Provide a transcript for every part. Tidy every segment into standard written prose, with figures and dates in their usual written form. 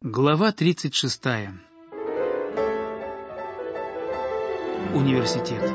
Глава 36. Университет.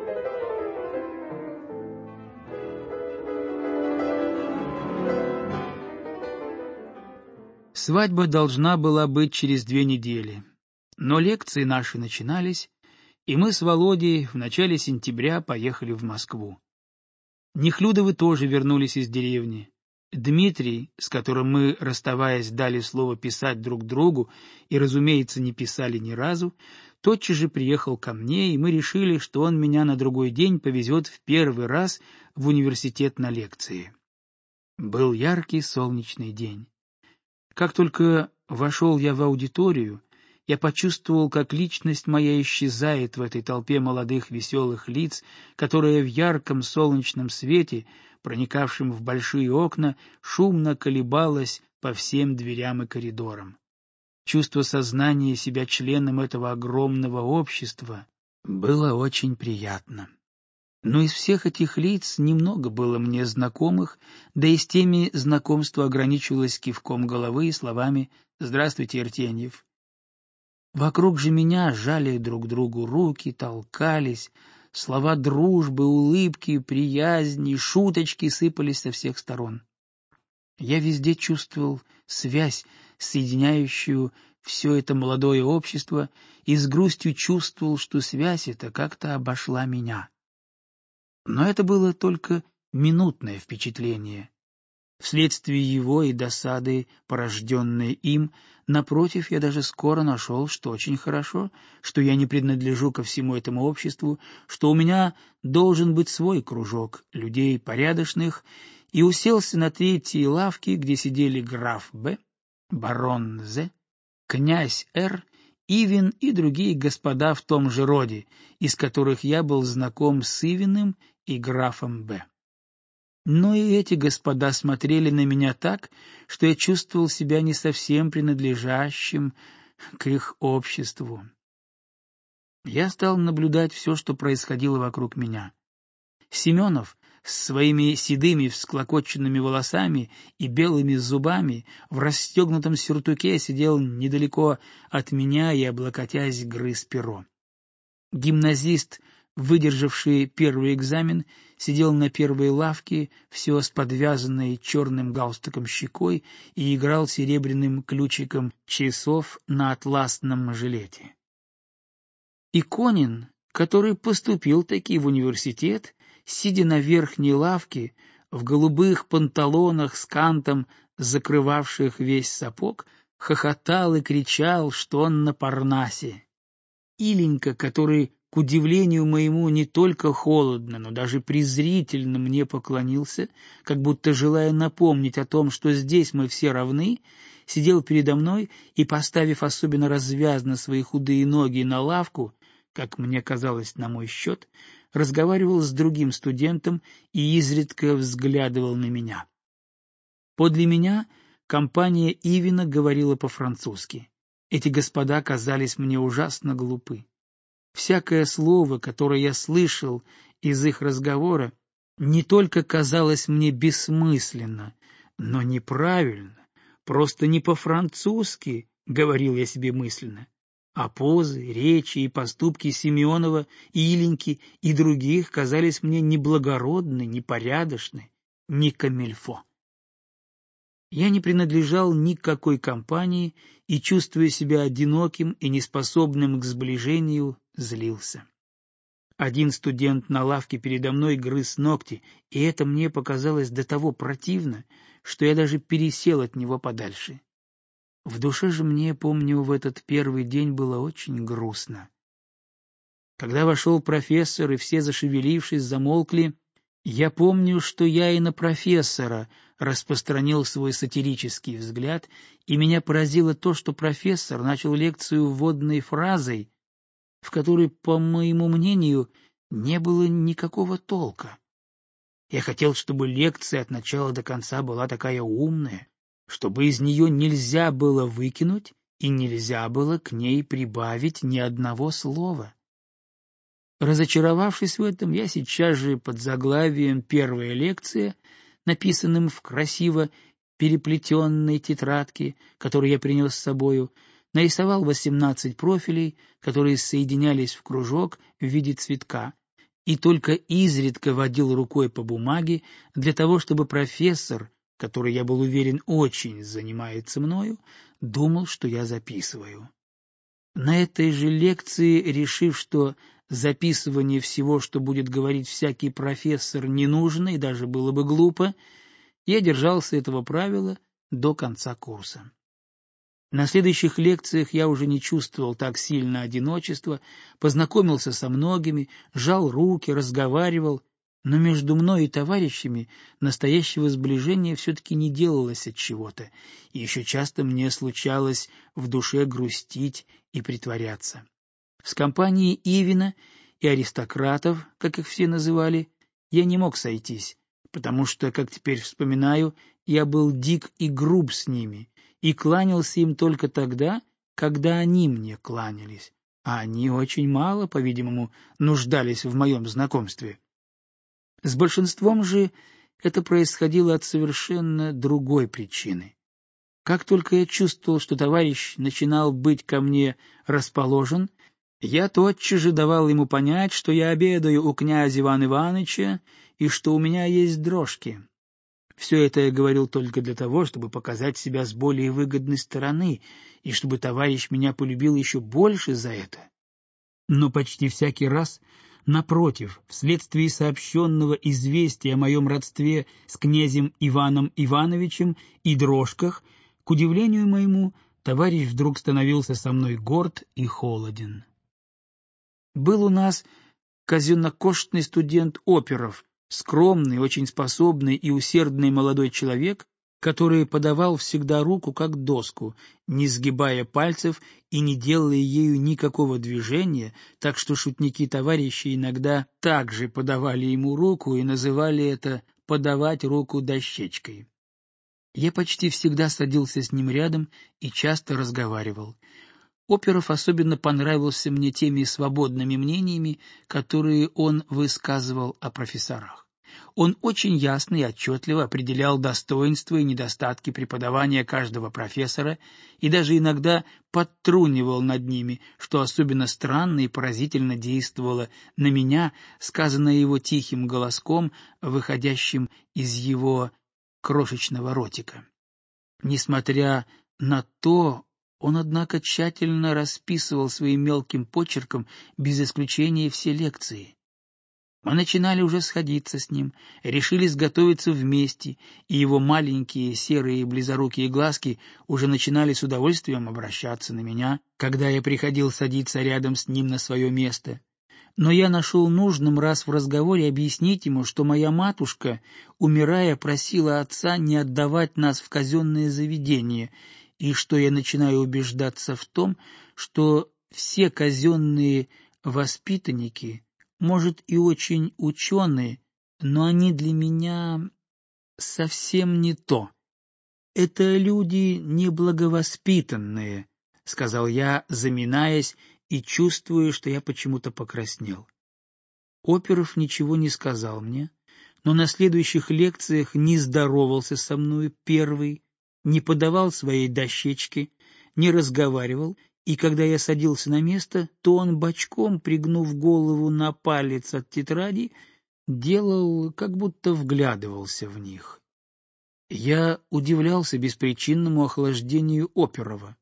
Свадьба должна была быть через 2 недели, но лекции наши начинались, и мы с Володей в начале сентября поехали в Москву. Нехлюдовы тоже вернулись из деревни. Дмитрий, с которым мы, расставаясь, дали слово писать друг другу и, разумеется, не писали ни разу, тотчас же приехал ко мне, и мы решили, что он меня на другой день повезет в первый раз в университет на лекции. Был яркий солнечный день. Как только вошел я в аудиторию, я почувствовал, как личность моя исчезает в этой толпе молодых веселых лиц, которая в ярком солнечном свете, проникавшем в большие окна, шумно колебалась по всем дверям и коридорам. Чувство сознания себя членом этого огромного общества было очень приятно. Но из всех этих лиц немного было мне знакомых, да и с теми знакомство ограничивалось кивком головы и словами «Здравствуйте, Артеньев». Вокруг же меня жали друг другу руки, толкались, слова дружбы, улыбки, приязни, шуточки сыпались со всех сторон. Я везде чувствовал связь, соединяющую все это молодое общество, и с грустью чувствовал, что связь эта как-то обошла меня. Но это было только минутное впечатление. Вследствие его и досады, порожденной им, напротив, я даже скоро нашел, что очень хорошо, что я не принадлежу ко всему этому обществу, что у меня должен быть свой кружок людей порядочных, и уселся на третьей лавке, где сидели граф Б., барон З., князь Р., Ивин и другие господа в том же роде, из которых я был знаком с Ивиным и графом Б. Но и эти господа смотрели на меня так, что я чувствовал себя не совсем принадлежащим к их обществу. Я стал наблюдать все, что происходило вокруг меня. Семенов с своими седыми всклокоченными волосами и белыми зубами в расстегнутом сюртуке сидел недалеко от меня и, облокотясь, грыз перо. Гимназист, выдержавший первый экзамен, сидел на первой лавке, все с подвязанной черным галстуком щекой, и играл серебряным ключиком часов на атласном жилете. Иконин, который поступил таки в университет, сидя на верхней лавке, в голубых панталонах с кантом, закрывавших весь сапог, хохотал и кричал, что он на Парнасе. Иленька, который, к удивлению моему, не только холодно, но даже презрительно мне поклонился, как будто желая напомнить о том, что здесь мы все равны, сидел передо мной и, поставив особенно развязно свои худые ноги на лавку, как мне казалось на мой счет, разговаривал с другим студентом и изредка взглядывал на меня. Подле меня компания Ивина говорила по-французски. Эти господа казались мне ужасно глупы. Всякое слово, которое я слышал из их разговора, не только казалось мне бессмысленно, но неправильно, просто не по-французски, говорил я себе мысленно. А позы, речи и поступки Семенова, Иленьки и других казались мне неблагородны, непорядочны, не камильфо. Я не принадлежал ни к какой компании и, чувствуя себя одиноким и неспособным к сближению, злился. Один студент на лавке передо мной грыз ногти, и это мне показалось до того противно, что я даже пересел от него подальше. В душе же мне, помню, в этот первый день было очень грустно. Когда вошел профессор, и все, зашевелившись, замолкли, я помню, что я и на профессора распространил свой сатирический взгляд, и меня поразило то, что профессор начал лекцию вводной фразой, в которой, по моему мнению, не было никакого толка. Я хотел, чтобы лекция от начала до конца была такая умная, чтобы из нее нельзя было выкинуть и нельзя было к ней прибавить ни одного слова. Разочаровавшись в этом, я сейчас же под заглавием «Первая лекция», написанным в красиво переплетенной тетрадке, которую я принес с собою, нарисовал 18 профилей, которые соединялись в кружок в виде цветка, и только изредка водил рукой по бумаге для того, чтобы профессор, который, я был уверен, очень занимается мною, думал, что я записываю. На этой же лекции, решив, что записывание всего, что будет говорить всякий профессор, не нужно и даже было бы глупо, я держался этого правила до конца курса. На следующих лекциях я уже не чувствовал так сильно одиночества, познакомился со многими, жал руки, разговаривал, но между мной и товарищами настоящего сближения все-таки не делалось от чего-то, и еще часто мне случалось в душе грустить и притворяться. С компанией Ивина и аристократов, как их все называли, я не мог сойтись, потому что, как теперь вспоминаю, я был дик и груб с ними, и кланялся им только тогда, когда они мне кланялись, а они очень мало, по-видимому, нуждались в моем знакомстве. С большинством же это происходило от совершенно другой причины. Как только я чувствовал, что товарищ начинал быть ко мне расположен, я тотчас же давал ему понять, что я обедаю у князя Ивана Ивановича и что у меня есть дрожки. Все это я говорил только для того, чтобы показать себя с более выгодной стороны, и чтобы товарищ меня полюбил еще больше за это. Но почти всякий раз, напротив, вследствие сообщенного известия о моем родстве с князем Иваном Ивановичем и дрожках, к удивлению моему, товарищ вдруг становился со мной горд и холоден. Был у нас казеннокоштный студент Оперов, скромный, очень способный и усердный молодой человек, который подавал всегда руку как доску, не сгибая пальцев и не делая ею никакого движения, так что шутники-товарищи иногда также подавали ему руку и называли это «подавать руку дощечкой». Я почти всегда садился с ним рядом и часто разговаривал. Оперов особенно понравился мне теми свободными мнениями, которые он высказывал о профессорах. Он очень ясно и отчетливо определял достоинства и недостатки преподавания каждого профессора и даже иногда подтрунивал над ними, что особенно странно и поразительно действовало на меня, сказанное его тихим голоском, выходящим из его крошечного ротика. Несмотря на то, он, однако, тщательно расписывал своим мелким почерком без исключения все лекции. Мы начинали уже сходиться с ним, решились готовиться вместе, и его маленькие серые близорукие глазки уже начинали с удовольствием обращаться на меня, когда я приходил садиться рядом с ним на свое место. Но я нашел нужным раз в разговоре объяснить ему, что моя матушка, умирая, просила отца не отдавать нас в казенное заведение, и что я начинаю убеждаться в том, что все казенные воспитанники, может, и очень ученые, но они для меня совсем не то. Это люди неблаговоспитанные, — сказал я, заминаясь и чувствуя, что я почему-то покраснел. Оперов ничего не сказал мне, но на следующих лекциях не здоровался со мною первый, не подавал своей дощечки, не разговаривал, и когда я садился на место, то он бочком, пригнув голову на палец от тетради, делал, как будто вглядывался в них. Я удивлялся беспричинному охлаждению Оперова.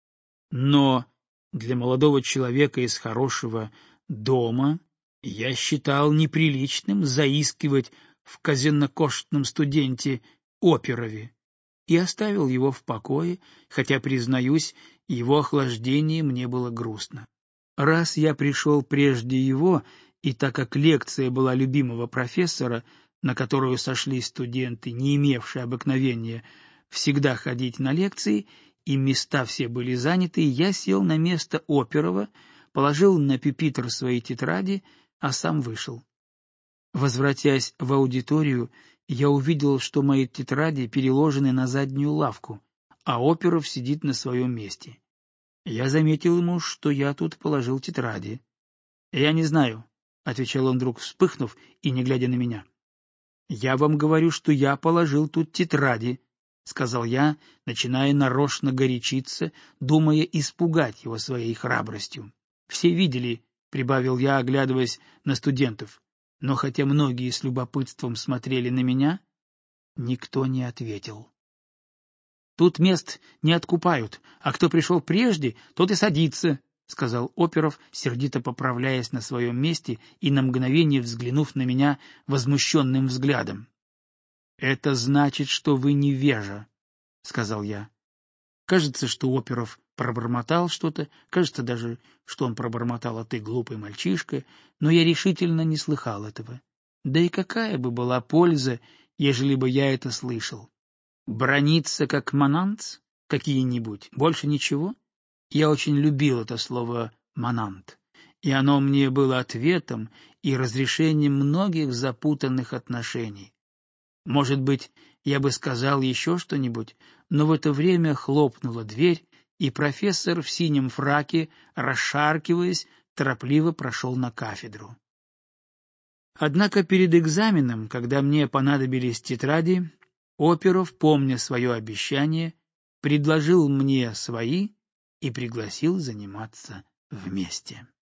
Но для молодого человека из хорошего дома я считал неприличным заискивать в казеннокоштном студенте Оперове и оставил его в покое, хотя, признаюсь, его охлаждение мне было грустно. Раз я пришел прежде его, и так как лекция была любимого профессора, на которую сошлись студенты, не имевшие обыкновения всегда ходить на лекции, и места все были заняты, я сел на место Оперова, положил на пюпитр свои тетради, а сам вышел. Возвратясь в аудиторию, я увидел, что мои тетради переложены на заднюю лавку, а Оперов сидит на своем месте. Я заметил ему, что я тут положил тетради. — Я не знаю, — отвечал он вдруг, вспыхнув и не глядя на меня. — Я вам говорю, что я положил тут тетради, — сказал я, начиная нарочно горячиться, думая испугать его своей храбростью. Все видели, — прибавил я, оглядываясь на студентов, но хотя многие с любопытством смотрели на меня, никто не ответил. «Тут мест не откупают, а кто пришел прежде, тот и садится», — сказал Оперов, сердито поправляясь на своем месте и на мгновение взглянув на меня возмущенным взглядом. «Это значит, что вы невежа», — сказал я. Кажется, что Оперов пробормотал что-то, кажется даже, что он пробормотал: «А ты глупый мальчишка», но я решительно не слыхал этого. Да и какая бы была польза, ежели бы я это слышал? Браниться как мананц какие-нибудь, больше ничего? Я очень любил это слово «манант», и оно мне было ответом и разрешением многих запутанных отношений. Может быть, я бы сказал еще что-нибудь, но в это время хлопнула дверь, и профессор в синем фраке, расшаркиваясь, торопливо прошел на кафедру. Однако перед экзаменом, когда мне понадобились тетради, Оперов, помня свое обещание, предложил мне свои и пригласил заниматься вместе.